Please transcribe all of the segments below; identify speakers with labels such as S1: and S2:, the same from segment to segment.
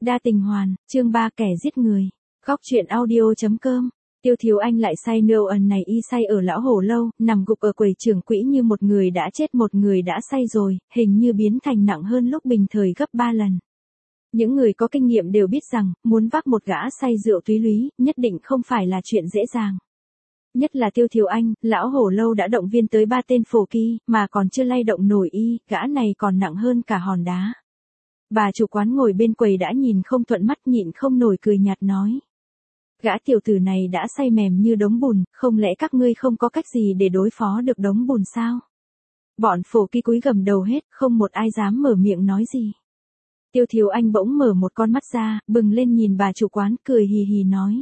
S1: Đa tình hoàn, chương 3 kẻ giết người. Góc truyện audio.com. Tiêu Thiếu Anh lại say nâu ẩn này y say ở lão hổ lâu, nằm gục ở quầy trưởng quỹ như một người đã chết một người đã say rồi, hình như biến thành nặng hơn lúc bình thời gấp 3 lần. Những người có kinh nghiệm đều biết rằng, muốn vác một gã say rượu túy lúy, nhất định không phải là chuyện dễ dàng. Nhất là Tiêu Thiếu Anh, lão hổ lâu đã động viên tới 3 tên phổ kỳ, mà còn chưa lay động nổi y, gã này còn nặng hơn cả hòn đá. Bà chủ quán ngồi bên quầy đã nhìn không thuận mắt nhịn không nổi cười nhạt nói. Gã tiểu tử này đã say mềm như đống bùn, không lẽ các ngươi không có cách gì để đối phó được đống bùn sao? Bọn phổ kỳ cúi gầm đầu hết, không một ai dám mở miệng nói gì. Tiêu Thiếu Anh bỗng mở một con mắt ra, bừng lên nhìn bà chủ quán, cười hì hì nói.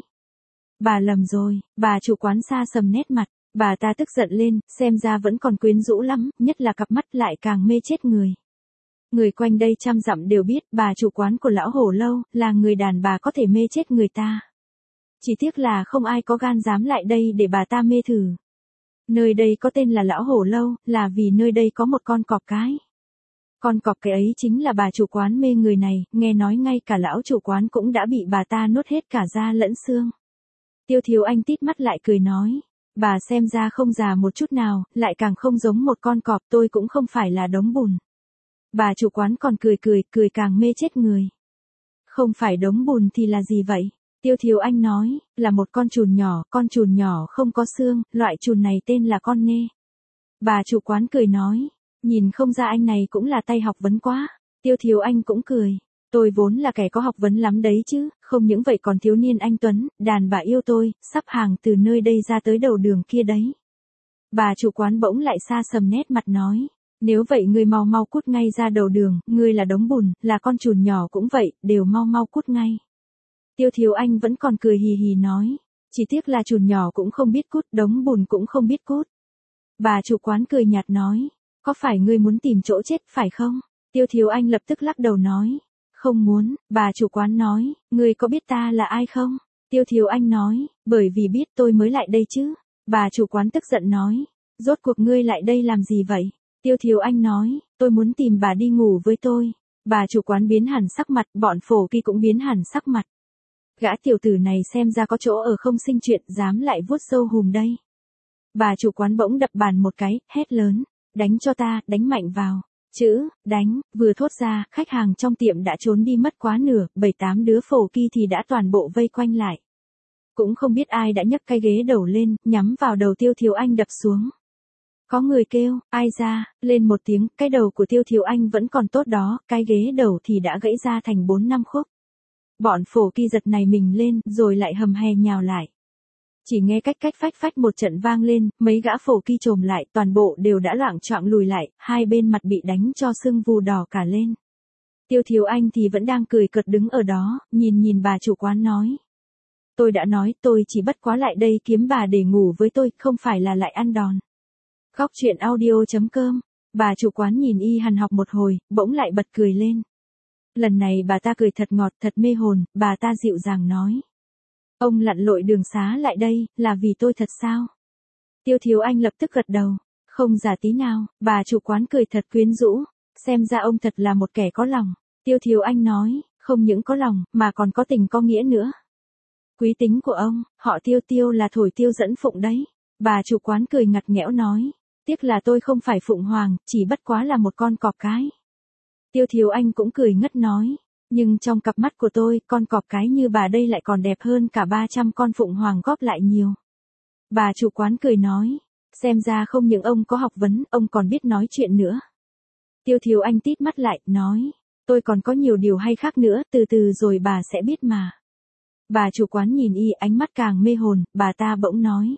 S1: Bà lầm rồi, bà chủ quán xa sầm nét mặt, bà ta tức giận lên, xem ra vẫn còn quyến rũ lắm, nhất là cặp mắt lại càng mê chết người. Người quanh đây trăm dặm đều biết bà chủ quán của lão hổ lâu là người đàn bà có thể mê chết người ta. Chỉ tiếc là không ai có gan dám lại đây để bà ta mê thử. Nơi đây có tên là lão hổ lâu, là vì nơi đây có một con cọp cái. Con cọp cái ấy chính là bà chủ quán mê người này, nghe nói ngay cả lão chủ quán cũng đã bị bà ta nuốt hết cả da lẫn xương. Tiêu Thiếu Anh tít mắt lại cười nói, bà xem ra không già một chút nào, lại càng không giống một con cọp, tôi cũng không phải là đống bùn. Bà chủ quán còn cười càng mê chết người. Không phải đống bùn thì là gì vậy? Tiêu Thiếu Anh nói, là một con trùn nhỏ không có xương, loại trùn này tên là con nê. Bà chủ quán cười nói, nhìn không ra anh này cũng là tay học vấn quá. Tiêu Thiếu Anh cũng cười, tôi vốn là kẻ có học vấn lắm đấy chứ, không những vậy còn thiếu niên anh tuấn, đàn bà yêu tôi, sắp hàng từ nơi đây ra tới đầu đường kia đấy. Bà chủ quán bỗng lại xa sầm nét mặt nói. Nếu vậy ngươi mau cút ngay ra đầu đường, ngươi là đống bùn, là con trùn nhỏ cũng vậy, đều mau cút ngay. Tiêu Thiếu Anh vẫn còn cười hì hì nói, chỉ tiếc là trùn nhỏ cũng không biết cút, đống bùn cũng không biết cút. Bà chủ quán cười nhạt nói, có phải ngươi muốn tìm chỗ chết phải không? Tiêu Thiếu Anh lập tức lắc đầu nói, không muốn. Bà chủ quán nói, ngươi có biết ta là ai không? Tiêu Thiếu Anh nói, bởi vì biết tôi mới lại đây chứ. Bà chủ quán tức giận nói, rốt cuộc ngươi lại đây làm gì vậy? Tiêu Thiếu Anh nói, tôi muốn tìm bà đi ngủ với tôi. Bà chủ quán biến hẳn sắc mặt, bọn phổ kỳ cũng biến hẳn sắc mặt. Gã tiểu tử này xem ra có chỗ ở không sinh chuyện, dám lại vuốt râu hùm đây. Bà chủ quán bỗng đập bàn một cái, hét lớn, đánh cho ta, đánh mạnh vào. Chữ, đánh, vừa thốt ra, khách hàng trong tiệm đã trốn đi mất quá nửa, 7-8 đứa phổ kỳ thì đã toàn bộ vây quanh lại. Cũng không biết ai đã nhấc cái ghế đầu lên, nhắm vào đầu Tiêu Thiếu Anh đập xuống. Có người kêu, ai ra, lên một tiếng, cái đầu của Tiêu Thiếu Anh vẫn còn tốt đó, cái ghế đầu thì đã gãy ra thành 4-5 khúc. Bọn phổ kỳ giật này mình lên, rồi lại hầm hè nhào lại. Chỉ nghe cách phách một trận vang lên, mấy gã phổ kỳ trồm lại, toàn bộ đều đã loạng choạng lùi lại, hai bên mặt bị đánh cho sưng vù đỏ cả lên. Tiêu Thiếu Anh thì vẫn đang cười cợt đứng ở đó, nhìn bà chủ quán nói. Tôi đã nói, tôi chỉ bất quá lại đây kiếm bà để ngủ với tôi, không phải là lại ăn đòn. Góc truyện audio.com. Bà chủ quán nhìn y hằn học một hồi, bỗng lại bật cười lên. Lần này bà ta cười thật ngọt, thật mê hồn, bà ta dịu dàng nói. Ông lặn lội đường xá lại đây, là vì tôi thật sao? Tiêu Thiếu Anh lập tức gật đầu. Không giả tí nào, bà chủ quán cười thật quyến rũ. Xem ra ông thật là một kẻ có lòng. Tiêu Thiếu Anh nói, không những có lòng, mà còn có tình có nghĩa nữa. Quý tính của ông, họ Tiêu là thổi tiêu dẫn phụng đấy. Bà chủ quán cười ngặt nghẽo nói. Tiếc là tôi không phải phụng hoàng, chỉ bất quá là một con cọp cái. Tiêu Thiếu Anh cũng cười ngất nói. Nhưng trong cặp mắt của tôi, con cọp cái như bà đây lại còn đẹp hơn cả 300 con phụng hoàng góp lại nhiều. Bà chủ quán cười nói. Xem ra không những ông có học vấn, ông còn biết nói chuyện nữa. Tiêu Thiếu Anh tít mắt lại, nói. Tôi còn có nhiều điều hay khác nữa, từ từ rồi bà sẽ biết mà. Bà chủ quán nhìn y ánh mắt càng mê hồn, bà ta bỗng nói.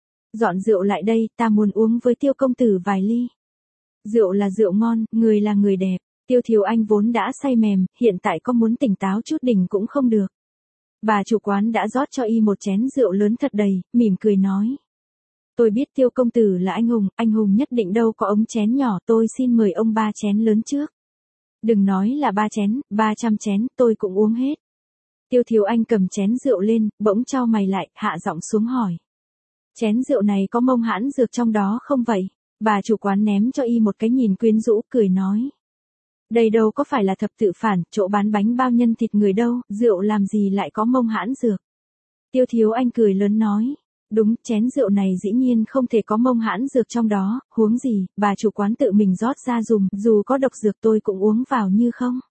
S1: Dọn rượu lại đây, ta muốn uống với Tiêu công tử vài ly. Rượu là rượu ngon, người là người đẹp. Tiêu Thiếu Anh vốn đã say mềm, hiện tại có muốn tỉnh táo chút đỉnh cũng không được. Bà chủ quán đã rót cho y một chén rượu lớn thật đầy, mỉm cười nói. Tôi biết Tiêu công tử là anh hùng nhất định đâu có ống chén nhỏ, tôi xin mời ông 3 chén lớn trước. Đừng nói là 3 chén, 300 chén, tôi cũng uống hết. Tiêu Thiếu Anh cầm chén rượu lên, bỗng chau mày lại, hạ giọng xuống hỏi. Chén rượu này có mông hãn dược trong đó không vậy? Bà chủ quán ném cho y một cái nhìn quyến rũ, cười nói. Đây đâu có phải là thập tự phản, chỗ bán bánh bao nhân thịt người đâu, rượu làm gì lại có mông hãn dược. Tiêu Thiếu Anh cười lớn nói. Đúng, chén rượu này dĩ nhiên không thể có mông hãn dược trong đó, huống gì, bà chủ quán tự mình rót ra dùng, dù có độc dược tôi cũng uống vào như không.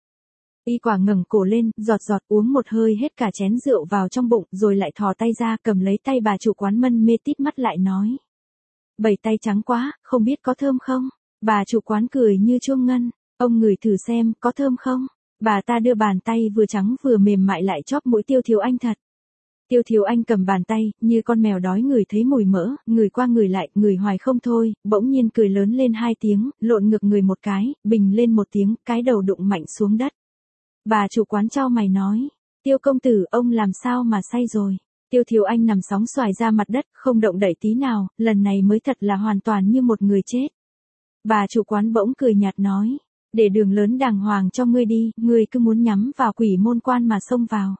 S1: Y quả ngẩng cổ lên, giọt giọt uống một hơi hết cả chén rượu vào trong bụng, rồi lại thò tay ra cầm lấy tay bà chủ quán mân mê tít mắt lại nói. Bảy tay trắng quá, không biết có thơm không? Bà chủ quán cười như chuông ngân, ông ngửi thử xem, có thơm không? Bà ta đưa bàn tay vừa trắng vừa mềm mại lại chóp mũi Tiêu Thiếu Anh thật. Tiêu Thiếu Anh cầm bàn tay, như con mèo đói ngửi thấy mùi mỡ, ngửi qua ngửi lại, ngửi hoài không thôi, bỗng nhiên cười lớn lên 2 tiếng, lộn ngược người một cái, bình lên một tiếng, cái đầu đụng mạnh xuống đất. Bà chủ quán chau mày nói, Tiêu công tử, ông làm sao mà say rồi? Tiêu Thiếu Anh nằm sóng xoài ra mặt đất, không động đậy tí nào, lần này mới thật là hoàn toàn như một người chết. Bà chủ quán bỗng cười nhạt nói, để đường lớn đàng hoàng cho ngươi đi, ngươi cứ muốn nhắm vào quỷ môn quan mà xông vào.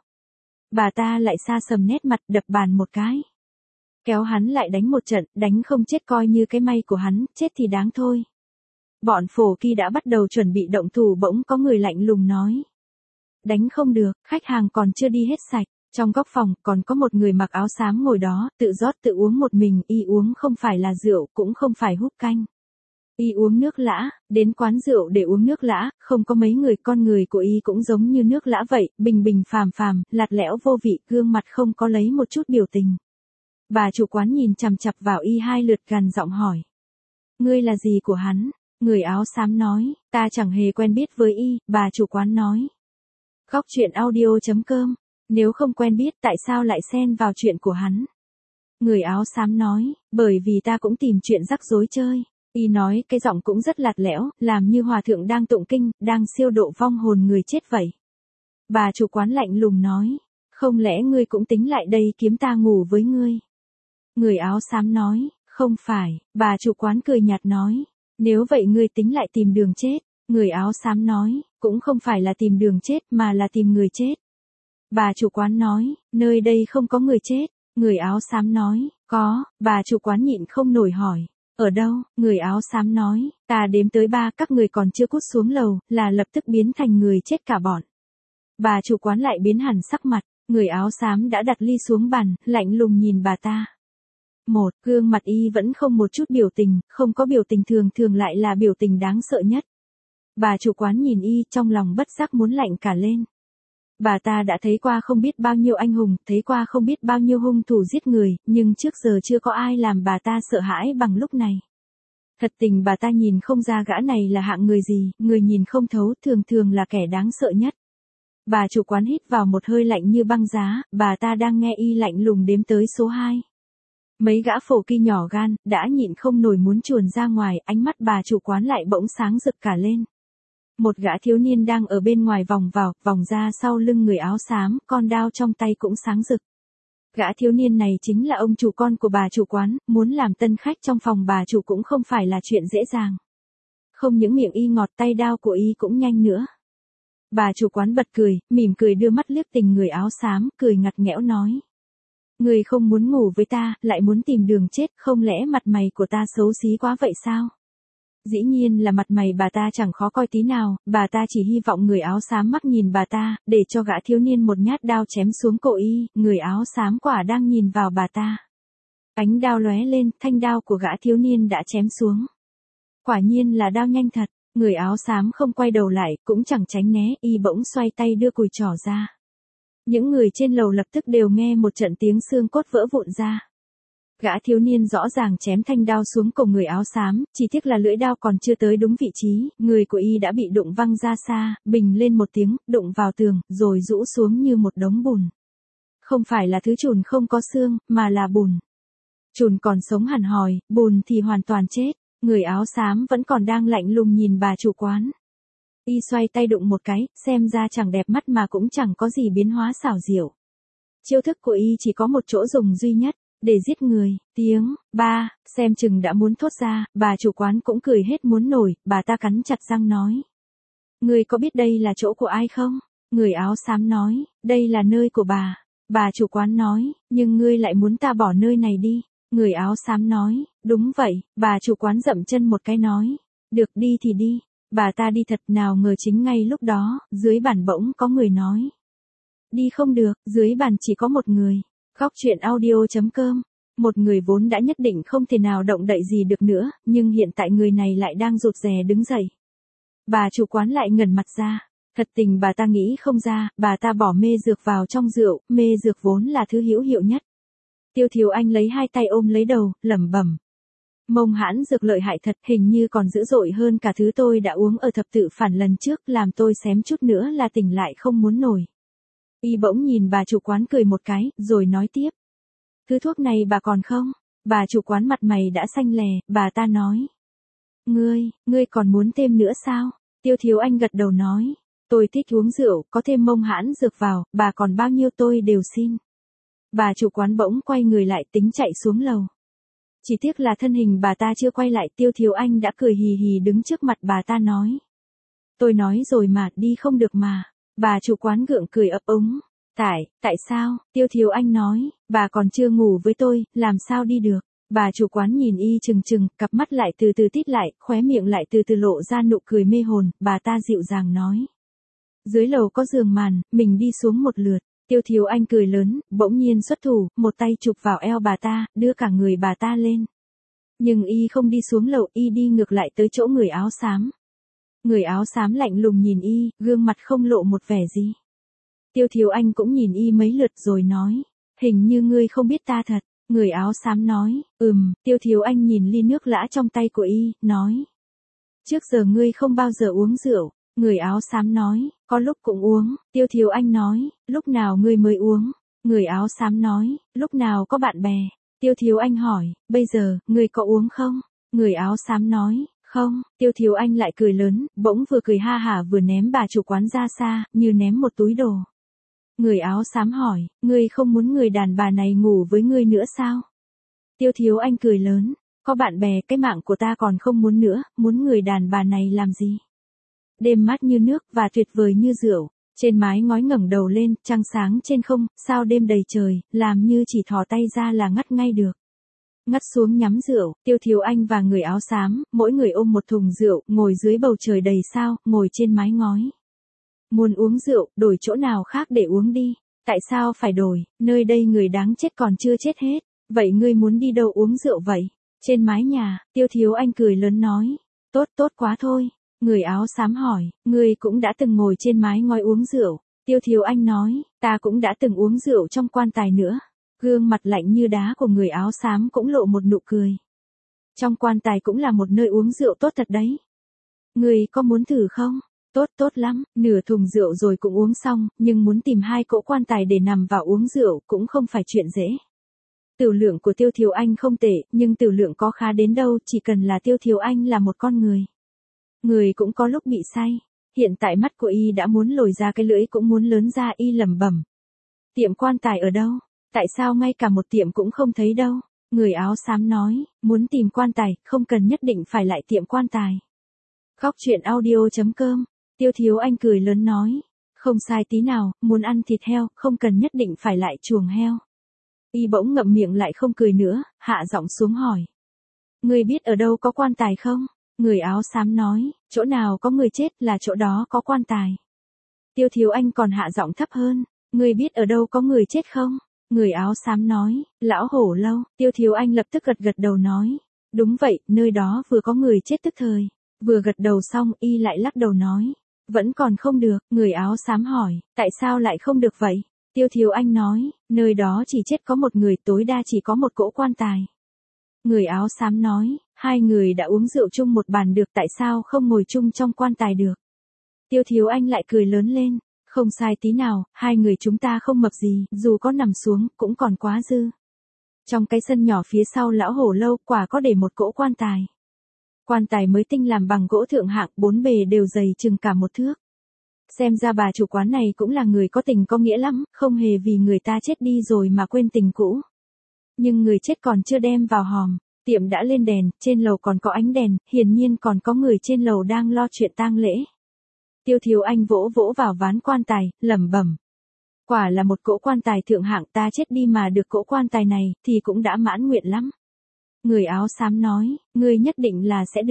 S1: Bà ta lại xa sầm nét mặt, đập bàn một cái. Kéo hắn lại đánh một trận, đánh không chết coi như cái may của hắn, chết thì đáng thôi. Bọn phổ kỳ đã bắt đầu chuẩn bị động thủ, bỗng có người lạnh lùng nói. Đánh không được, khách hàng còn chưa đi hết sạch. Trong góc phòng còn có một người mặc áo xám ngồi đó, tự rót tự uống một mình, y uống không phải là rượu, cũng không phải húp canh. Y uống nước lã, đến quán rượu để uống nước lã, không có mấy người, con người của y cũng giống như nước lã vậy, bình bình phàm phàm, lạt lẽo vô vị, gương mặt không có lấy một chút biểu tình. Bà chủ quán nhìn chằm chằm vào y 2 lượt, gằn giọng hỏi. Ngươi là gì của hắn? Người áo xám nói, ta chẳng hề quen biết với y, bà chủ quán nói. Góc truyện audio.com, nếu không quen biết tại sao lại xen vào chuyện của hắn? Người áo xám nói, bởi vì ta cũng tìm chuyện rắc rối chơi. Y nói cái giọng cũng rất lạt lẽo, làm như hòa thượng đang tụng kinh, đang siêu độ vong hồn người chết vậy. Bà chủ quán lạnh lùng nói, không lẽ ngươi cũng tính lại đây kiếm ta ngủ với ngươi? Người áo xám nói, không phải, bà chủ quán cười nhạt nói, nếu vậy ngươi tính lại tìm đường chết. Người áo xám nói, cũng không phải là tìm đường chết mà là tìm người chết. Bà chủ quán nói, nơi đây không có người chết. Người áo xám nói, có, bà chủ quán nhịn không nổi hỏi. Ở đâu? Người áo xám nói, ta đếm tới 3, các người còn chưa cút xuống lầu, là lập tức biến thành người chết cả bọn. Bà chủ quán lại biến hẳn sắc mặt, người áo xám đã đặt ly xuống bàn, lạnh lùng nhìn bà ta. Gương mặt y vẫn không một chút biểu tình, không có biểu tình thường thường lại là biểu tình đáng sợ nhất. Bà chủ quán nhìn y, trong lòng bất giác muốn lạnh cả lên. Bà ta đã thấy qua không biết bao nhiêu anh hùng, thấy qua không biết bao nhiêu hung thủ giết người, nhưng trước giờ chưa có ai làm bà ta sợ hãi bằng lúc này. Thật tình bà ta nhìn không ra gã này là hạng người gì, người nhìn không thấu, thường thường là kẻ đáng sợ nhất. Bà chủ quán hít vào một hơi lạnh như băng giá, bà ta đang nghe y lạnh lùng đếm tới số 2. Mấy gã phổ kỳ nhỏ gan, đã nhịn không nổi muốn chuồn ra ngoài, ánh mắt bà chủ quán lại bỗng sáng rực cả lên. Một gã thiếu niên đang ở bên ngoài vòng vào, vòng ra sau lưng người áo xám, con đao trong tay cũng sáng rực. Gã thiếu niên này chính là ông chủ con của bà chủ quán, muốn làm tân khách trong phòng bà chủ cũng không phải là chuyện dễ dàng. Không những miệng y ngọt, tay đao của y cũng nhanh nữa. Bà chủ quán bật cười, mỉm cười đưa mắt liếc tình người áo xám, cười ngặt nghẽo nói. Người không muốn ngủ với ta, lại muốn tìm đường chết, không lẽ mặt mày của ta xấu xí quá vậy sao? Dĩ nhiên là mặt mày bà ta chẳng khó coi tí nào, bà ta chỉ hy vọng người áo xám mắt nhìn bà ta, để cho gã thiếu niên một nhát đao chém xuống cổ y, người áo xám quả đang nhìn vào bà ta. Ánh đao lóe lên, thanh đao của gã thiếu niên đã chém xuống. Quả nhiên là đao nhanh thật, người áo xám không quay đầu lại, cũng chẳng tránh né, y bỗng xoay tay đưa cùi trỏ ra. Những người trên lầu lập tức đều nghe một trận tiếng xương cốt vỡ vụn ra. Gã thiếu niên rõ ràng chém thanh đao xuống cổ người áo xám, chỉ tiếc là lưỡi đao còn chưa tới đúng vị trí, người của y đã bị đụng văng ra xa, bình lên một tiếng, đụng vào tường, rồi rũ xuống như một đống bùn. Không phải là thứ chùn không có xương, mà là bùn. Chùn còn sống hẳn hòi, bùn thì hoàn toàn chết, người áo xám vẫn còn đang lạnh lùng nhìn bà chủ quán. Y xoay tay đụng một cái, xem ra chẳng đẹp mắt mà cũng chẳng có gì biến hóa xảo diệu. Chiêu thức của y chỉ có một chỗ dùng duy nhất, để giết người. Tiếng ba xem chừng đã muốn thốt ra, bà chủ quán cũng cười hết muốn nổi, bà ta cắn chặt răng nói. Người có biết đây là chỗ của ai không? Người áo xám nói, đây là nơi của bà. Bà chủ quán nói, nhưng ngươi lại muốn ta bỏ nơi này đi. Người áo xám nói, đúng vậy, bà chủ quán dậm chân một cái nói. Được, đi thì đi. Bà ta đi thật, nào ngờ chính ngay lúc đó, dưới bàn bỗng có người nói. Đi không được, dưới bàn chỉ có một người. Góc chuyện audio.com. Một người vốn đã nhất định không thể nào động đậy gì được nữa, nhưng hiện tại người này lại đang rụt rè đứng dậy. Bà chủ quán lại ngẩn mặt ra. Thật tình bà ta nghĩ không ra, bà ta bỏ mê dược vào trong rượu, mê dược vốn là thứ hữu hiệu nhất. Tiêu Thiếu Anh lấy hai tay ôm lấy đầu, lẩm bẩm. Mông hãn dược lợi hại thật, hình như còn dữ dội hơn cả thứ tôi đã uống ở thập tự phản lần trước, làm tôi xém chút nữa là tỉnh lại không muốn nổi. Y bỗng nhìn bà chủ quán cười một cái, rồi nói tiếp. Thứ thuốc này bà còn không? Bà chủ quán mặt mày đã xanh lè, bà ta nói. Ngươi còn muốn thêm nữa sao? Tiêu Thiếu Anh gật đầu nói. Tôi thích uống rượu, có thêm mông hãn dược vào, bà còn bao nhiêu tôi đều xin. Bà chủ quán bỗng quay người lại tính chạy xuống lầu. Chỉ tiếc là thân hình bà ta chưa quay lại, Tiêu Thiếu Anh đã cười hì hì đứng trước mặt bà ta nói. Tôi nói rồi mà, đi không được mà. Bà chủ quán gượng cười ấp úng. Tại sao? Tiêu Thiếu Anh nói, bà còn chưa ngủ với tôi, làm sao đi được? Bà chủ quán nhìn y chừng chừng, cặp mắt lại từ từ tít lại, khóe miệng lại từ từ lộ ra nụ cười mê hồn, bà ta dịu dàng nói. Dưới lầu có giường màn, mình đi xuống một lượt. Tiêu Thiếu Anh cười lớn, bỗng nhiên xuất thủ, một tay chụp vào eo bà ta, đưa cả người bà ta lên. Nhưng y không đi xuống lầu, y đi ngược lại tới chỗ người áo xám. Người áo xám lạnh lùng nhìn y, gương mặt không lộ một vẻ gì. Tiêu Thiếu Anh cũng nhìn y mấy lượt rồi nói, hình như ngươi không biết ta thật. Người áo xám nói, Tiêu Thiếu Anh nhìn ly nước lã trong tay của y, nói. Trước giờ ngươi không bao giờ uống rượu. Người áo xám nói, có lúc cũng uống. Tiêu Thiếu Anh nói, lúc nào ngươi mới uống? Người áo xám nói, lúc nào có bạn bè. Tiêu Thiếu Anh hỏi, bây giờ, ngươi có uống không? Người áo xám nói, không. Tiêu Thiếu Anh lại cười lớn, bỗng vừa cười ha hả vừa ném bà chủ quán ra xa, như ném một túi đồ. Người áo xám hỏi, ngươi không muốn người đàn bà này ngủ với ngươi nữa sao? Tiêu Thiếu Anh cười lớn, có bạn bè, cái mạng của ta còn không muốn nữa, muốn người đàn bà này làm gì? Đêm mát như nước và tuyệt vời như rượu, trên mái ngói ngẩng đầu lên, trăng sáng trên không, sao đêm đầy trời, làm như chỉ thò tay ra là ngắt ngay được. Ngắt xuống nhắm rượu, Tiêu Thiếu Anh và người áo xám, mỗi người ôm một thùng rượu, ngồi dưới bầu trời đầy sao, ngồi trên mái ngói. Muốn uống rượu, đổi chỗ nào khác để uống đi. Tại sao phải đổi, nơi đây người đáng chết còn chưa chết hết. Vậy ngươi muốn đi đâu uống rượu vậy? Trên mái nhà, Tiêu Thiếu Anh cười lớn nói. Tốt quá thôi. Người áo xám hỏi, ngươi cũng đã từng ngồi trên mái ngói uống rượu. Tiêu Thiếu Anh nói, ta cũng đã từng uống rượu trong quan tài nữa. Gương mặt lạnh như đá của người áo xám cũng lộ một nụ cười. Trong quan tài cũng là một nơi uống rượu tốt thật đấy. Ngươi có muốn thử không? Tốt lắm, nửa thùng rượu rồi cũng uống xong, nhưng muốn tìm hai cỗ quan tài để nằm vào uống rượu cũng không phải chuyện dễ. Tửu lượng của Tiêu Thiếu Anh không tệ, nhưng tửu lượng có khá đến đâu, chỉ cần là Tiêu Thiếu Anh là một con người. Người cũng có lúc bị say. Hiện tại mắt của y đã muốn lồi ra, cái lưỡi cũng muốn lớn ra, y lẩm bẩm. Tiệm quan tài ở đâu? Tại sao ngay cả một tiệm cũng không thấy đâu? Người áo xám nói, muốn tìm quan tài, không cần nhất định phải lại tiệm quan tài. Góc chuyện audio.com. Tiêu Thiếu Anh cười lớn nói. Không sai tí nào, muốn ăn thịt heo, không cần nhất định phải lại chuồng heo. Y bỗng ngậm miệng lại không cười nữa, hạ giọng xuống hỏi. Người biết ở đâu có quan tài không? Người áo xám nói, chỗ nào có người chết là chỗ đó có quan tài. Tiêu Thiếu Anh còn hạ giọng thấp hơn, người biết ở đâu có người chết không? Người áo xám nói, lão hổ lâu. Tiêu Thiếu Anh lập tức gật đầu nói, đúng vậy, nơi đó vừa có người chết tức thời. Vừa gật đầu xong, y lại lắc đầu nói, vẫn còn không được. Người áo xám hỏi, tại sao lại không được vậy? Tiêu Thiếu Anh nói, nơi đó chỉ chết có một người, tối đa chỉ có một cỗ quan tài. Người áo xám nói, hai người đã uống rượu chung một bàn được, tại sao không ngồi chung trong quan tài được? Tiêu Thiếu Anh lại cười lớn lên, không sai tí nào, hai người chúng ta không mập gì, dù có nằm xuống, cũng còn quá dư. Trong cái sân nhỏ phía sau lão hổ lâu, quả có để một cỗ quan tài. Quan tài mới tinh làm bằng gỗ thượng hạng, bốn bề đều dày chừng cả một thước. Xem ra bà chủ quán này cũng là người có tình có nghĩa lắm, không hề vì người ta chết đi rồi mà quên tình cũ. Nhưng người chết còn chưa đem vào hòm, tiệm đã lên đèn, trên lầu còn có ánh đèn, hiển nhiên còn có người trên lầu đang lo chuyện tang lễ. Tiêu Thiếu Anh vỗ vào ván quan tài, lẩm bẩm. Quả là một cỗ quan tài thượng hạng, ta chết đi mà được cỗ quan tài này, thì cũng đã mãn nguyện lắm. Người áo xám nói, ngươi nhất định là sẽ được.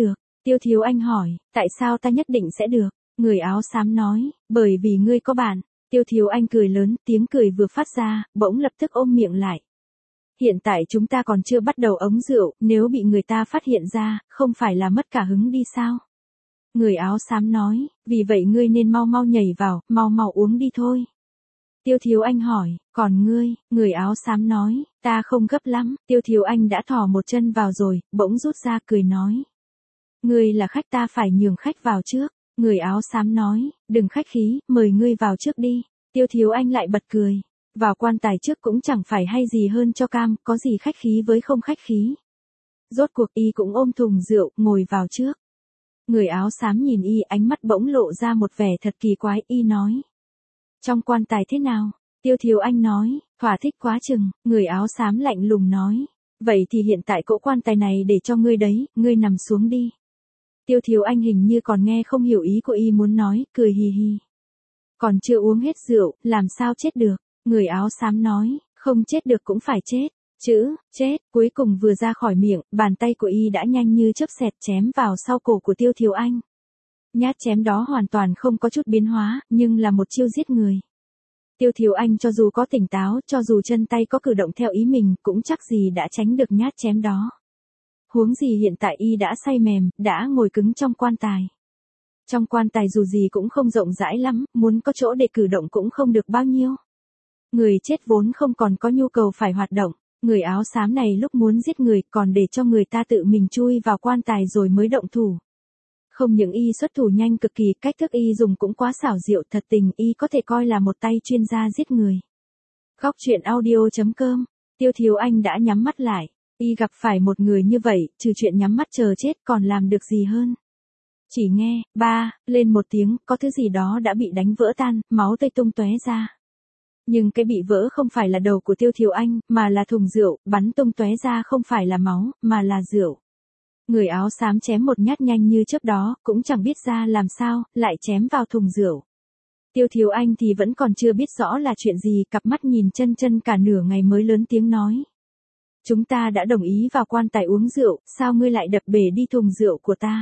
S1: Tiêu Thiếu Anh hỏi, tại sao ta nhất định sẽ được? Người áo xám nói, bởi vì ngươi có bạn. Tiêu Thiếu Anh cười lớn, tiếng cười vừa phát ra, bỗng lập tức ôm miệng lại. Hiện tại chúng ta còn chưa bắt đầu ống rượu, nếu bị người ta phát hiện ra, không phải là mất cả hứng đi sao? Người áo xám nói, vì vậy ngươi nên mau mau nhảy vào, mau mau uống đi thôi. Tiêu Thiếu Anh hỏi, còn ngươi, người áo xám nói, ta không gấp lắm. Tiêu Thiếu Anh đã thò một chân vào rồi, bỗng rút ra cười nói. Ngươi là khách, ta phải nhường khách vào trước. Người áo xám nói, đừng khách khí, mời ngươi vào trước đi. Tiêu Thiếu Anh lại bật cười. Vào quan tài trước cũng chẳng phải hay gì hơn cho cam, có gì khách khí với không khách khí. Rốt cuộc y cũng ôm thùng rượu, ngồi vào trước. Người áo xám nhìn y, ánh mắt bỗng lộ ra một vẻ thật kỳ quái, y nói. Trong quan tài thế nào? Tiêu Thiếu Anh nói, thỏa thích quá chừng. Người áo xám lạnh lùng nói. Vậy thì hiện tại cỗ quan tài này để cho ngươi đấy, ngươi nằm xuống đi. Tiêu Thiếu Anh hình như còn nghe không hiểu ý của y muốn nói, cười hì hì. Còn chưa uống hết rượu, làm sao chết được? Người áo xám nói, không chết được cũng phải chết. Chữ, chết, cuối cùng vừa ra khỏi miệng, bàn tay của y đã nhanh như chớp xẹt chém vào sau cổ của Tiêu Thiếu Anh. Nhát chém đó hoàn toàn không có chút biến hóa, nhưng là một chiêu giết người. Tiêu Thiếu Anh cho dù có tỉnh táo, cho dù chân tay có cử động theo ý mình, cũng chắc gì đã tránh được nhát chém đó. Huống gì hiện tại y đã say mềm, đã ngồi cứng trong quan tài. Trong quan tài dù gì cũng không rộng rãi lắm, muốn có chỗ để cử động cũng không được bao nhiêu. Người chết vốn không còn có nhu cầu phải hoạt động. Người áo xám này lúc muốn giết người còn để cho người ta tự mình chui vào quan tài rồi mới động thủ. Không những y xuất thủ nhanh cực kỳ, cách thức y dùng cũng quá xảo diệu, thật tình y có thể coi là một tay chuyên gia giết người. Góc truyện audio.com, Tiêu Thiếu Anh đã nhắm mắt lại. Y gặp phải một người như vậy, trừ chuyện nhắm mắt chờ chết còn làm được gì hơn. Chỉ nghe, ba, lên một tiếng, có thứ gì đó đã bị đánh vỡ tan, máu tươi tung tóe ra. Nhưng cái bị vỡ không phải là đầu của Tiêu Thiếu Anh, mà là thùng rượu, bắn tung tóe ra không phải là máu, mà là rượu. Người áo xám chém một nhát nhanh như chớp đó, cũng chẳng biết ra làm sao, lại chém vào thùng rượu. Tiêu Thiếu Anh thì vẫn còn chưa biết rõ là chuyện gì, cặp mắt nhìn chân chân cả nửa ngày mới lớn tiếng nói. Chúng ta đã đồng ý vào quan tài uống rượu, sao ngươi lại đập bể đi thùng rượu của ta?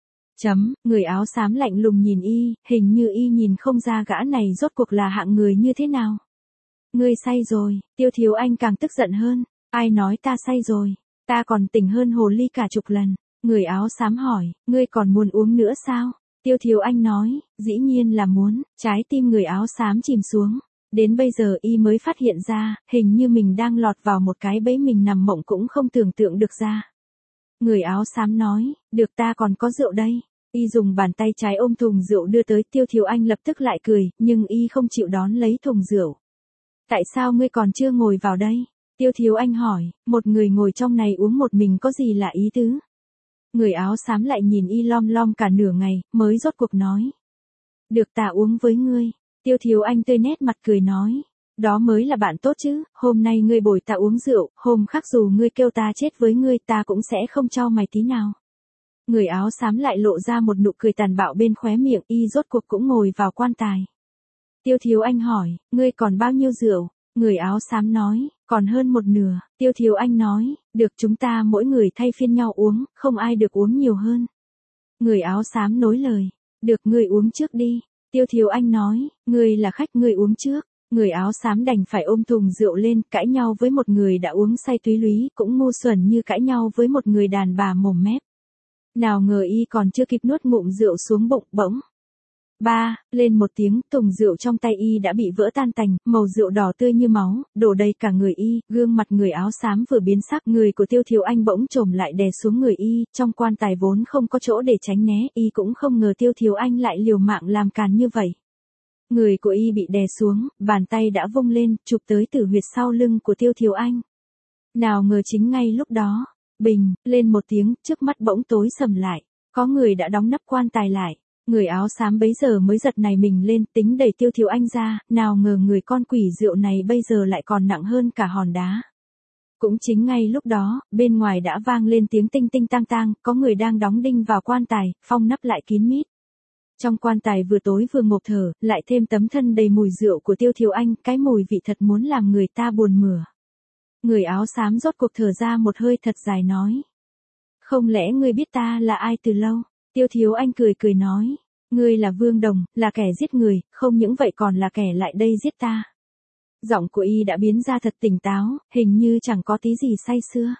S1: Người áo xám lạnh lùng nhìn y, hình như y nhìn không ra gã này rốt cuộc là hạng người như thế nào. Ngươi say rồi, Tiêu Thiếu Anh càng tức giận hơn. Ai nói ta say rồi, ta còn tỉnh hơn hồ ly cả chục lần. Người áo xám hỏi, ngươi còn muốn uống nữa sao? Tiêu Thiếu Anh nói, dĩ nhiên là muốn. Trái tim người áo xám chìm xuống. Đến bây giờ y mới phát hiện ra, hình như mình đang lọt vào một cái bẫy mình nằm mộng cũng không tưởng tượng được ra. Người áo xám nói, được, ta còn có rượu đây. Y dùng bàn tay trái ôm thùng rượu đưa tới. Tiêu Thiếu Anh lập tức lại cười, nhưng y không chịu đón lấy thùng rượu. Tại sao ngươi còn chưa ngồi vào đây? Tiêu Thiếu Anh hỏi, một người ngồi trong này uống một mình có gì là ý tứ? Người áo xám lại nhìn y lom lom cả nửa ngày, mới rốt cuộc nói. Được, ta uống với ngươi. Tiêu Thiếu Anh tươi nét mặt cười nói. Đó mới là bạn tốt chứ, hôm nay ngươi bồi ta uống rượu, hôm khác dù ngươi kêu ta chết với ngươi ta cũng sẽ không cho mày tí nào. Người áo xám lại lộ ra một nụ cười tàn bạo bên khóe miệng, y rốt cuộc cũng ngồi vào quan tài. Tiêu Thiếu Anh hỏi, ngươi còn bao nhiêu rượu? Người áo xám nói, còn hơn một nửa. Tiêu Thiếu Anh nói, được, chúng ta mỗi người thay phiên nhau uống, không ai được uống nhiều hơn. Người áo xám nối lời, được, ngươi uống trước đi. Tiêu Thiếu Anh nói, ngươi là khách, ngươi uống trước. Người áo xám đành phải ôm thùng rượu lên, cãi nhau với một người đã uống say túy lúy, cũng ngu xuẩn như cãi nhau với một người đàn bà mồm mép. Nào ngờ y còn chưa kịp nuốt ngụm rượu xuống bụng, bỗng. Ba, lên một tiếng, thùng rượu trong tay y đã bị vỡ tan tành, màu rượu đỏ tươi như máu, đổ đầy cả người y, gương mặt người áo xám vừa biến sắc, người của Tiêu Thiếu Anh bỗng trồm lại đè xuống người y, trong quan tài vốn không có chỗ để tránh né, y cũng không ngờ Tiêu Thiếu Anh lại liều mạng làm càn như vậy. Người của y bị đè xuống, bàn tay đã vung lên, chụp tới tử huyệt sau lưng của Tiêu Thiếu Anh. Nào ngờ chính ngay lúc đó, bình, lên một tiếng, trước mắt bỗng tối sầm lại, có người đã đóng nắp quan tài lại. Người áo xám bấy giờ mới giật nảy mình lên, tính đẩy Tiêu Thiếu Anh ra, nào ngờ người con quỷ rượu này bây giờ lại còn nặng hơn cả hòn đá. Cũng chính ngay lúc đó, bên ngoài đã vang lên tiếng tinh tinh tang tang, có người đang đóng đinh vào quan tài, phong nắp lại kín mít. Trong quan tài vừa tối vừa ngộp thở, lại thêm tấm thân đầy mùi rượu của Tiêu Thiếu Anh, cái mùi vị thật muốn làm người ta buồn mửa. Người áo xám rốt cuộc thở ra một hơi thật dài nói. Không lẽ ngươi biết ta là ai từ lâu? Tiêu Thiếu Anh cười cười nói. Ngươi là Vương Đồng, là kẻ giết người, không những vậy còn là kẻ lại đây giết ta. Giọng của y đã biến ra thật tỉnh táo, hình như chẳng có tí gì say sưa.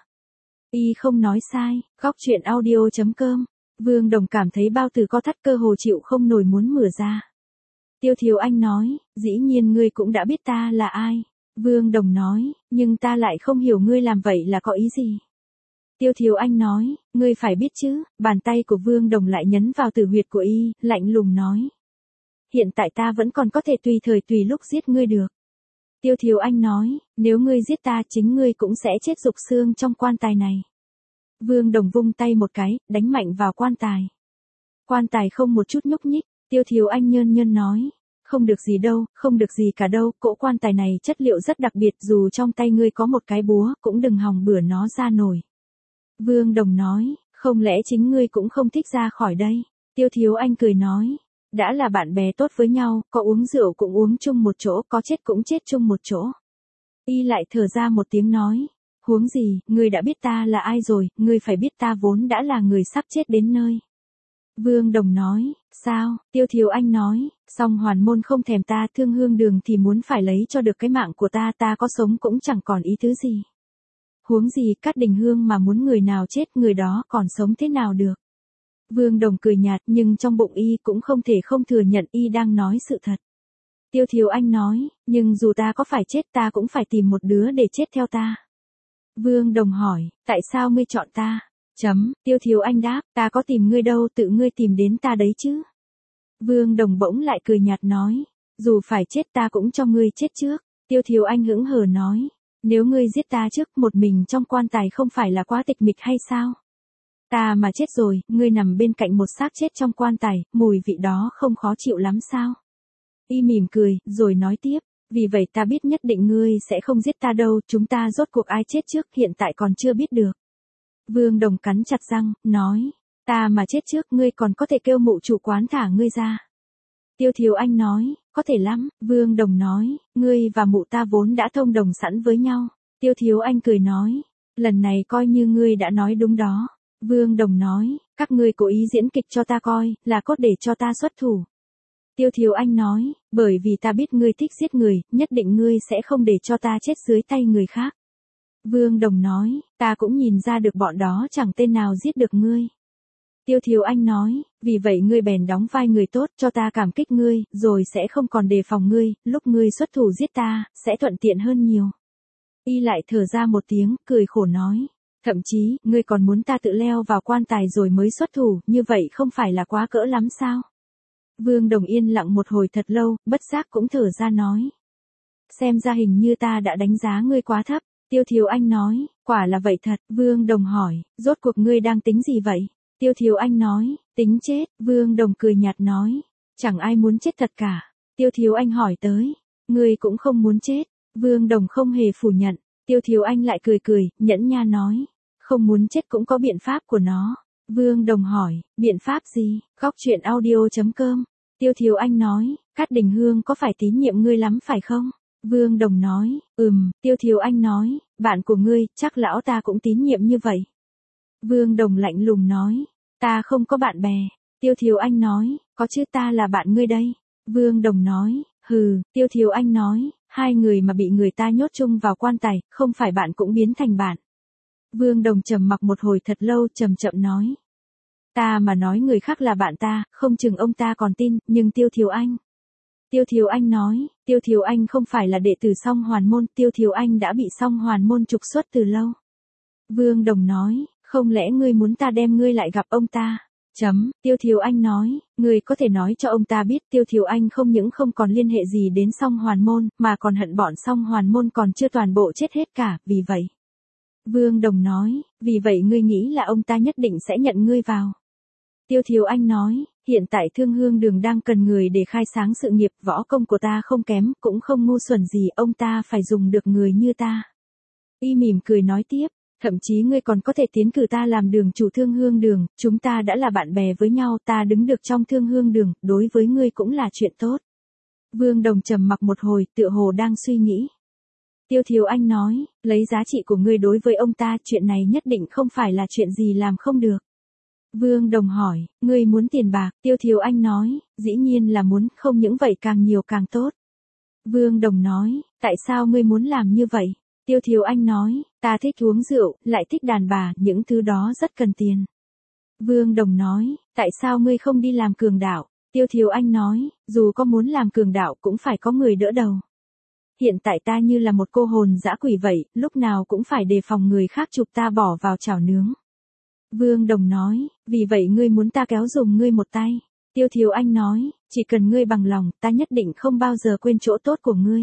S1: Y không nói sai, góc chuyện audio.com. Vương Đồng cảm thấy bao tử co thắt cơ hồ chịu không nổi muốn mở ra. Tiêu Thiếu Anh nói, dĩ nhiên ngươi cũng đã biết ta là ai. Vương Đồng nói, nhưng ta lại không hiểu ngươi làm vậy là có ý gì. Tiêu Thiếu Anh nói, ngươi phải biết chứ, bàn tay của Vương Đồng lại nhấn vào tử huyệt của y, lạnh lùng nói. Hiện tại ta vẫn còn có thể tùy thời tùy lúc giết ngươi được. Tiêu Thiếu Anh nói, nếu ngươi giết ta chính ngươi cũng sẽ chết rục xương trong quan tài này. Vương Đồng vung tay một cái, đánh mạnh vào quan tài. Quan tài không một chút nhúc nhích, Tiêu Thiếu Anh nhơn nhơn nói. Không được gì đâu, không được gì cả đâu, cỗ quan tài này chất liệu rất đặc biệt dù trong tay ngươi có một cái búa cũng đừng hòng bữa nó ra nổi. Vương Đồng nói, không lẽ chính ngươi cũng không thích ra khỏi đây? Tiêu Thiếu Anh cười nói, đã là bạn bè tốt với nhau, có uống rượu cũng uống chung một chỗ, có chết cũng chết chung một chỗ. Y lại thở ra một tiếng nói, huống gì, ngươi đã biết ta là ai rồi, ngươi phải biết ta vốn đã là người sắp chết đến nơi. Vương Đồng nói, sao? Tiêu Thiếu Anh nói, song Hoàn Môn không thèm ta, Thương Hương Đường thì muốn phải lấy cho được cái mạng của ta, ta có sống cũng chẳng còn ý tứ gì. Huống gì, Cát Đình Hương mà muốn người nào chết người đó còn sống thế nào được. Vương Đồng cười nhạt nhưng trong bụng y cũng không thể không thừa nhận y đang nói sự thật. Tiêu Thiếu Anh nói, nhưng dù ta có phải chết ta cũng phải tìm một đứa để chết theo ta. Vương Đồng hỏi, tại sao ngươi chọn ta? Tiêu Thiếu Anh đáp, ta có tìm ngươi đâu, tự ngươi tìm đến ta đấy chứ. Vương Đồng bỗng lại cười nhạt nói, dù phải chết ta cũng cho ngươi chết trước. Tiêu Thiếu Anh hững hờ nói, nếu ngươi giết ta trước một mình trong quan tài không phải là quá tịch mịch hay sao? Ta mà chết rồi, ngươi nằm bên cạnh một xác chết trong quan tài, mùi vị đó không khó chịu lắm sao? Y mỉm cười, rồi nói tiếp, vì vậy ta biết nhất định ngươi sẽ không giết ta đâu, chúng ta rốt cuộc ai chết trước hiện tại còn chưa biết được. Vương Đồng cắn chặt răng, nói, ta mà chết trước ngươi còn có thể kêu mụ chủ quán thả ngươi ra. Tiêu Thiếu Anh nói, có thể lắm, Vương Đồng nói, ngươi và mụ ta vốn đã thông đồng sẵn với nhau. Tiêu Thiếu Anh cười nói, lần này coi như ngươi đã nói đúng đó. Vương Đồng nói, các ngươi cố ý diễn kịch cho ta coi, là cốt để cho ta xuất thủ. Tiêu Thiếu Anh nói, bởi vì ta biết ngươi thích giết người, nhất định ngươi sẽ không để cho ta chết dưới tay người khác. Vương Đồng nói, ta cũng nhìn ra được bọn đó chẳng tên nào giết được ngươi. Tiêu Thiếu Anh nói, vì vậy ngươi bèn đóng vai người tốt cho ta cảm kích ngươi, rồi sẽ không còn đề phòng ngươi, lúc ngươi xuất thủ giết ta, sẽ thuận tiện hơn nhiều. Y lại thở ra một tiếng, cười khổ nói, thậm chí, ngươi còn muốn ta tự leo vào quan tài rồi mới xuất thủ, như vậy không phải là quá cỡ lắm sao? Vương Đồng yên lặng một hồi thật lâu, bất giác cũng thở ra nói. Xem ra hình như ta đã đánh giá ngươi quá thấp. Tiêu Thiếu Anh nói, quả là vậy thật. Vương Đồng hỏi, rốt cuộc ngươi đang tính gì vậy? Tiêu Thiếu Anh nói, tính chết. Vương Đồng cười nhạt nói, chẳng ai muốn chết thật cả. Tiêu Thiếu Anh hỏi tới, ngươi cũng không muốn chết. Vương Đồng không hề phủ nhận. Tiêu Thiếu Anh lại cười cười, nhẫn nha nói, không muốn chết cũng có biện pháp của nó. Vương Đồng hỏi, biện pháp gì? Góc chuyện audio.com. Tiêu Thiếu Anh nói, Cát Đình Hương có phải tín nhiệm ngươi lắm phải không? Vương Đồng nói, Tiêu Thiếu Anh nói, bạn của ngươi, chắc lão ta cũng tín nhiệm như vậy. Vương Đồng lạnh lùng nói, ta không có bạn bè. Tiêu Thiếu Anh nói, có chứ ta là bạn ngươi đây. Vương Đồng nói, hừ, Tiêu Thiếu Anh nói, hai người mà bị người ta nhốt chung vào quan tài, không phải bạn cũng biến thành bạn. Vương Đồng trầm mặc một hồi thật lâu chậm chậm nói. Ta mà nói người khác là bạn ta, không chừng ông ta còn tin, nhưng Tiêu Thiếu Anh. Tiêu Thiếu Anh nói, Tiêu Thiếu Anh không phải là đệ tử Song Hoàn Môn, Tiêu Thiếu Anh đã bị Song Hoàn Môn trục xuất từ lâu. Vương Đồng nói, không lẽ ngươi muốn ta đem ngươi lại gặp ông ta? Tiêu Thiếu Anh nói, ngươi có thể nói cho ông ta biết Tiêu Thiếu Anh không những không còn liên hệ gì đến Song Hoàn Môn, mà còn hận bọn Song Hoàn Môn còn chưa toàn bộ chết hết cả, vì vậy. Vương Đồng nói, vì vậy ngươi nghĩ là ông ta nhất định sẽ nhận ngươi vào. Tiêu Thiếu Anh nói, hiện tại Thương Hương Đường đang cần người để khai sáng sự nghiệp, võ công của ta không kém, cũng không ngu xuẩn gì, ông ta phải dùng được người như ta. Y mỉm cười nói tiếp, thậm chí ngươi còn có thể tiến cử ta làm đường chủ Thương Hương Đường, chúng ta đã là bạn bè với nhau, ta đứng được trong Thương Hương Đường, đối với ngươi cũng là chuyện tốt. Vương Đồng trầm mặc một hồi, tựa hồ đang suy nghĩ. Tiêu Thiếu Anh nói, lấy giá trị của ngươi đối với ông ta, chuyện này nhất định không phải là chuyện gì làm không được. Vương Đồng hỏi, ngươi muốn tiền bạc? Tiêu Thiếu Anh nói, dĩ nhiên là muốn, không những vậy càng nhiều càng tốt. Vương Đồng nói, tại sao ngươi muốn làm như vậy? Tiêu Thiếu Anh nói, ta thích uống rượu, lại thích đàn bà, những thứ đó rất cần tiền. Vương Đồng nói, tại sao ngươi không đi làm cường đạo? Tiêu Thiếu Anh nói, dù có muốn làm cường đạo cũng phải có người đỡ đầu. Hiện tại ta như là một cô hồn dã quỷ vậy, lúc nào cũng phải đề phòng người khác chụp ta bỏ vào chảo nướng. Vương Đồng nói, vì vậy ngươi muốn ta kéo dùng ngươi một tay. Tiêu Thiếu Anh nói, chỉ cần ngươi bằng lòng, ta nhất định không bao giờ quên chỗ tốt của ngươi.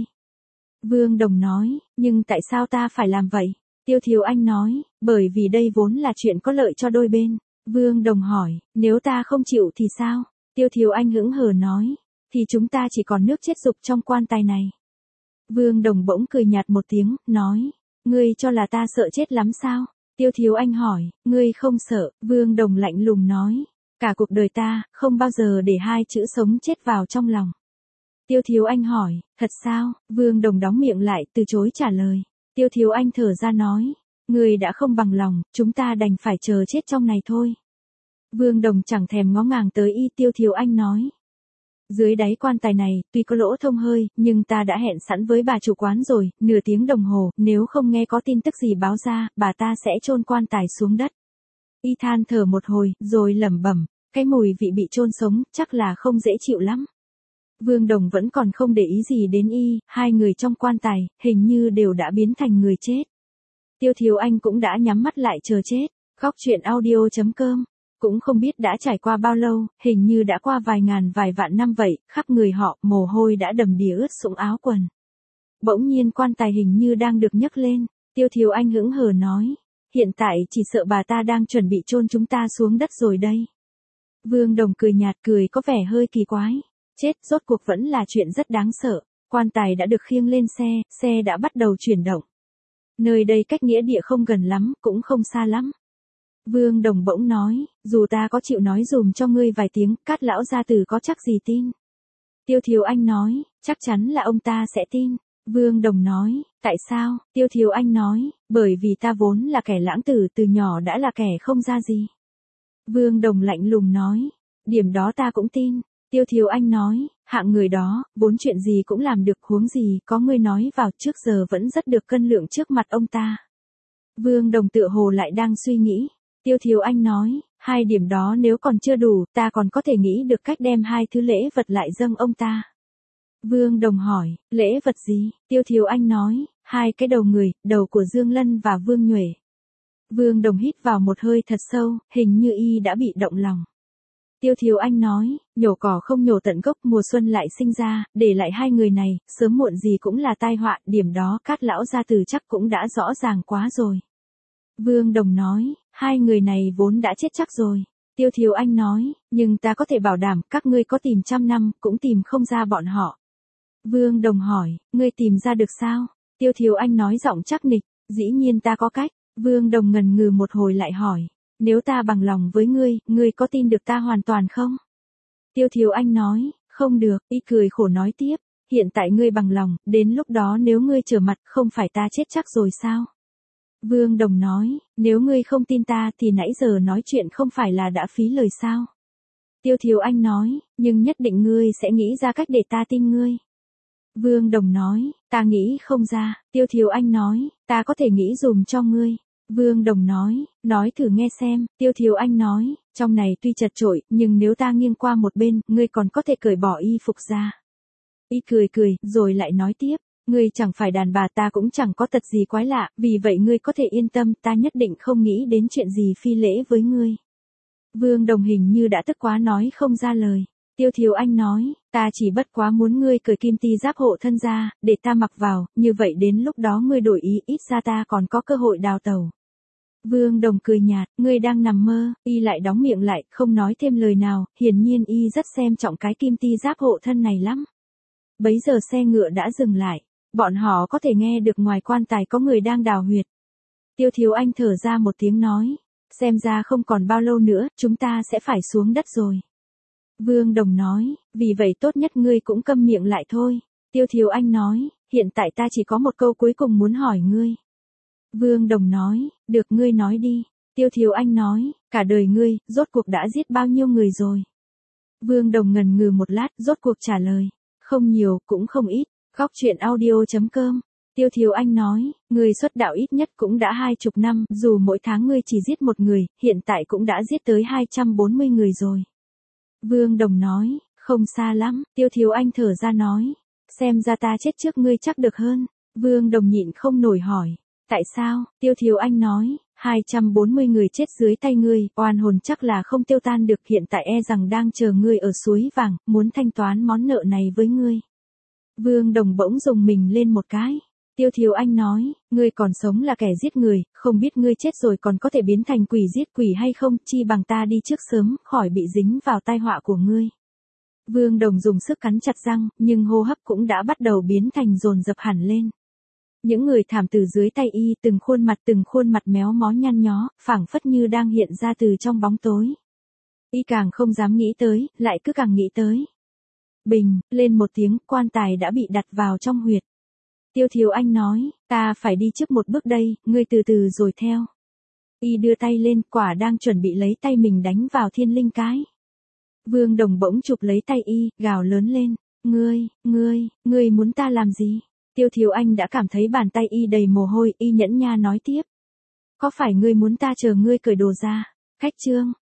S1: Vương Đồng nói, nhưng tại sao ta phải làm vậy? Tiêu Thiếu Anh nói, bởi vì đây vốn là chuyện có lợi cho đôi bên. Vương Đồng hỏi, nếu ta không chịu thì sao? Tiêu Thiếu Anh hững hờ nói, thì chúng ta chỉ còn nước chết dục trong quan tài này. Vương Đồng bỗng cười nhạt một tiếng, nói, ngươi cho là ta sợ chết lắm sao? Tiêu Thiếu Anh hỏi, ngươi không sợ? Vương Đồng lạnh lùng nói, cả cuộc đời ta, không bao giờ để hai chữ sống chết vào trong lòng. Tiêu Thiếu Anh hỏi, thật sao? Vương Đồng đóng miệng lại, từ chối trả lời. Tiêu Thiếu Anh thở ra nói, ngươi đã không bằng lòng, chúng ta đành phải chờ chết trong này thôi. Vương Đồng chẳng thèm ngó ngàng tới y. Tiêu Thiếu Anh nói, dưới đáy quan tài này, tuy có lỗ thông hơi, nhưng ta đã hẹn sẵn với bà chủ quán rồi, nửa tiếng đồng hồ, nếu không nghe có tin tức gì báo ra, bà ta sẽ chôn quan tài xuống đất. Y than thở một hồi, rồi lẩm bẩm, cái mùi vị bị chôn sống, chắc là không dễ chịu lắm. Vương Đồng vẫn còn không để ý gì đến y, hai người trong quan tài, hình như đều đã biến thành người chết. Tiêu Thiếu Anh cũng đã nhắm mắt lại chờ chết. Góc truyện audio.com. Cũng không biết đã trải qua bao lâu, hình như đã qua vài ngàn vài vạn năm vậy, khắp người họ, mồ hôi đã đầm đìa ướt sũng áo quần. Bỗng nhiên quan tài hình như đang được nhấc lên. Tiêu Thiếu Anh hững hờ nói, hiện tại chỉ sợ bà ta đang chuẩn bị chôn chúng ta xuống đất rồi đây. Vương Đồng cười nhạt, cười có vẻ hơi kỳ quái. Chết rốt cuộc vẫn là chuyện rất đáng sợ. Quan tài đã được khiêng lên xe, xe đã bắt đầu chuyển động. Nơi đây cách nghĩa địa không gần lắm, cũng không xa lắm. Vương Đồng bỗng nói, dù ta có chịu nói dùm cho ngươi vài tiếng, Cát lão gia tử có chắc gì tin? Tiêu Thiếu Anh nói, chắc chắn là ông ta sẽ tin. Vương Đồng nói, tại sao? Tiêu Thiếu Anh nói, bởi vì ta vốn là kẻ lãng tử, từ nhỏ đã là kẻ không ra gì. Vương Đồng lạnh lùng nói, điểm đó ta cũng tin. Tiêu Thiếu Anh nói, hạng người đó, vốn chuyện gì cũng làm được, huống gì, có ngươi nói vào, trước giờ vẫn rất được cân lượng trước mặt ông ta. Vương Đồng tựa hồ lại đang suy nghĩ. Tiêu Thiếu Anh nói, hai điểm đó nếu còn chưa đủ, ta còn có thể nghĩ được cách đem hai thứ lễ vật lại dâng ông ta. Vương Đồng hỏi, lễ vật gì? Tiêu Thiếu Anh nói, hai cái đầu người, đầu của Dương Lân và Vương Nhuệ. Vương Đồng hít vào một hơi thật sâu, hình như y đã bị động lòng. Tiêu Thiếu Anh nói, nhổ cỏ không nhổ tận gốc, mùa xuân lại sinh ra, để lại hai người này, sớm muộn gì cũng là tai họa, điểm đó Cát lão gia tử chắc cũng đã rõ ràng quá rồi. Vương Đồng nói, hai người này vốn đã chết chắc rồi. Tiêu Thiếu Anh nói, nhưng ta có thể bảo đảm, các ngươi có tìm 100 năm, cũng tìm không ra bọn họ. Vương Đồng hỏi, ngươi tìm ra được sao? Tiêu Thiếu Anh nói giọng chắc nịch, dĩ nhiên ta có cách. Vương Đồng ngần ngừ một hồi lại hỏi, nếu ta bằng lòng với ngươi có tin được ta hoàn toàn không? Tiêu Thiếu Anh nói, không được. Y cười khổ nói tiếp, hiện tại ngươi bằng lòng, đến lúc đó nếu ngươi trở mặt, không phải ta chết chắc rồi sao? Vương Đồng nói, nếu ngươi không tin ta thì nãy giờ nói chuyện không phải là đã phí lời sao? Tiêu Thiếu Anh nói, nhưng nhất định ngươi sẽ nghĩ ra cách để ta tin ngươi. Vương Đồng nói, ta nghĩ không ra. Tiêu Thiếu Anh nói, ta có thể nghĩ dùm cho ngươi. Vương Đồng nói thử nghe xem. Tiêu Thiếu Anh nói, trong này tuy chật chội, nhưng nếu ta nghiêng qua một bên, ngươi còn có thể cởi bỏ y phục ra. Y cười, rồi lại nói tiếp. Ngươi chẳng phải đàn bà, ta cũng chẳng có tật gì quái lạ, vì vậy ngươi có thể yên tâm, ta nhất định không nghĩ đến chuyện gì phi lễ với ngươi. Vương Đồng hình như đã tức quá nói không ra lời. Tiêu Thiếu Anh nói, ta chỉ bất quá muốn ngươi cởi kim ti giáp hộ thân ra, để ta mặc vào, như vậy đến lúc đó ngươi đổi ý, ít ra ta còn có cơ hội đào tẩu. Vương Đồng cười nhạt, ngươi đang nằm mơ. Y lại đóng miệng lại, không nói thêm lời nào, hiển nhiên y rất xem trọng cái kim ti giáp hộ thân này lắm. Bấy giờ xe ngựa đã dừng lại. Bọn họ có thể nghe được ngoài quan tài có người đang đào huyệt. Tiêu Thiếu Anh thở ra một tiếng nói, xem ra không còn bao lâu nữa, chúng ta sẽ phải xuống đất rồi. Vương Đồng nói, vì vậy tốt nhất ngươi cũng câm miệng lại thôi. Tiêu Thiếu Anh nói, hiện tại ta chỉ có một câu cuối cùng muốn hỏi ngươi. Vương Đồng nói, được ngươi nói đi. Tiêu Thiếu Anh nói, cả đời ngươi, rốt cuộc đã giết bao nhiêu người rồi? Vương Đồng ngần ngừ một lát, rốt cuộc trả lời, không nhiều, cũng không ít. Góc truyện audio.com. Tiêu Thiếu Anh nói, ngươi xuất đạo ít nhất cũng đã 20 năm, dù mỗi tháng ngươi chỉ giết một người, hiện tại cũng đã giết tới 240 người rồi. Vương Đồng nói, không xa lắm. Tiêu Thiếu Anh thở ra nói, xem ra ta chết trước ngươi chắc được hơn. Vương Đồng nhịn không nổi hỏi, tại sao? Tiêu Thiếu Anh nói, 240 người chết dưới tay ngươi, oan hồn chắc là không tiêu tan được, hiện tại e rằng đang chờ ngươi ở suối vàng, muốn thanh toán món nợ này với ngươi. Vương Đồng bỗng rùng mình lên một cái. Tiêu Thiếu Anh nói, ngươi còn sống là kẻ giết người, không biết ngươi chết rồi còn có thể biến thành quỷ giết quỷ hay không, chi bằng ta đi trước sớm, khỏi bị dính vào tai họa của ngươi. Vương Đồng dùng sức cắn chặt răng, nhưng hô hấp cũng đã bắt đầu biến thành dồn dập hẳn lên. Những người thảm từ dưới tay y, từng khuôn mặt méo mó nhăn nhó, phảng phất như đang hiện ra từ trong bóng tối. Y càng không dám nghĩ tới, lại cứ càng nghĩ tới. Bình, lên một tiếng, quan tài đã bị đặt vào trong huyệt. Tiêu Thiếu Anh nói, ta phải đi trước một bước đây, ngươi từ từ rồi theo. Y đưa tay lên, quả đang chuẩn bị lấy tay mình đánh vào thiên linh cái. Vương Đồng bỗng chụp lấy tay y, gào lớn lên, ngươi muốn ta làm gì? Tiêu Thiếu Anh đã cảm thấy bàn tay y đầy mồ hôi, y nhẫn nha nói tiếp. Có phải ngươi muốn ta chờ ngươi cởi đồ ra? Khách trương,